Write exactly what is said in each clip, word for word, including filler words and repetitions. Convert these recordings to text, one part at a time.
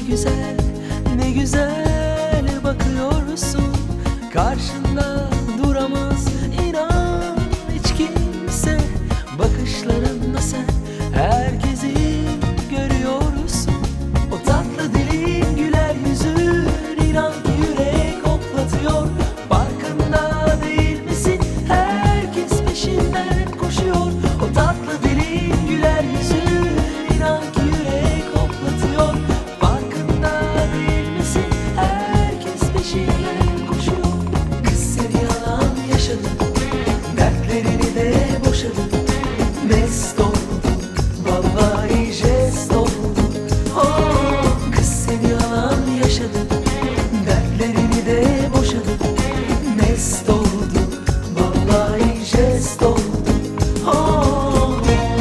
güzel, ne güzel bakıyorsun. Karşında duramaz inan hiç kimse. Bakışlarınla sen herkesi görüyorsun. O tatlı dilin, güler yüzün, inan ki yürek hoplatıyor. Farkında değil misin? Herkes peşinden koşuyor. O tatlı dilin, güler yüzün, inan ki yürek hoplatıyor. Farkında değil misin? Herkes peşinden koşuyor. Kız seni yalan yaşadı, dertlerini de boşadı. Mest oldum, vallahi jest oldum. Oh, kız seni yalan yaşadı, dertlerini de boşadı. Mest oldum, vallahi jest oldum. Oh.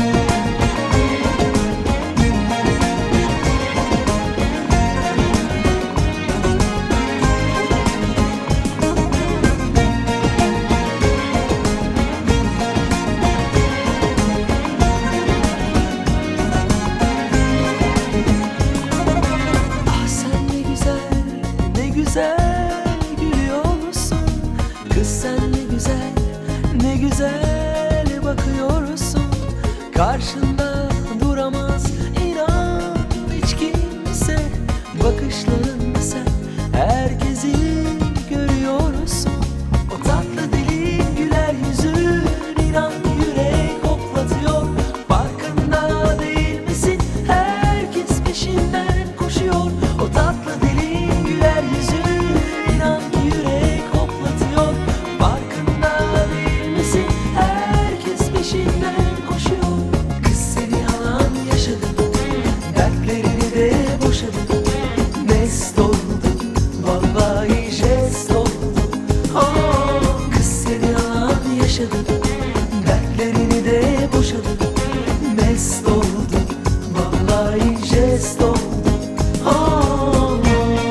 Ah sen ne güzel, ne güzel gülüyorsun. Kız sen ne güzel, ne güzel bakıyorsun. Karşında duramaz inan hiç kimse. Bakışlarında sen herkesi görüyorsun. O tatlı dilin, güler yüzün, inan ki yürek hoplatıyor. Farkında değil misin? Herkes peşinden koşuyor. O tatlı dilin, güler yüzün, inan ki yürek hoplatıyor. Farkında değil misin? Herkes peşinden koşuyor. Kız seni yalan yaşadı, dertlerini de boşadı. Mest oldum, vallahi jest oldum. Oh, kız seni yalan yaşadı, dertlerini de boşadı. Mest oldum, vallahi jest oldum. Oh.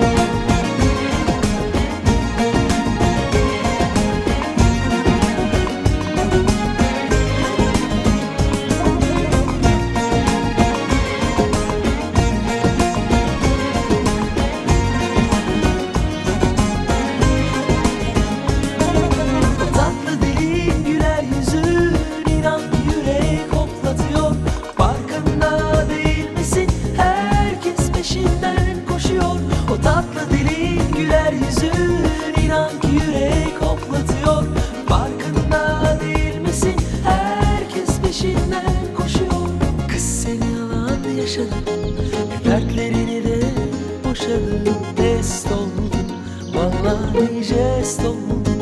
O tatlı dilin, güler yüzün, inan ki yürek hoplatıyor. Farkında değil misin? Herkes peşinden koşuyor. O tatlı dilin, güler yüzün, inan ki yürek hoplatıyor. Farkında değil misin? Herkes peşinden koşuyor. Kız seni yalan yaşadı, dertlerini de boşadı. Mest oldum, vallahi jest oldum.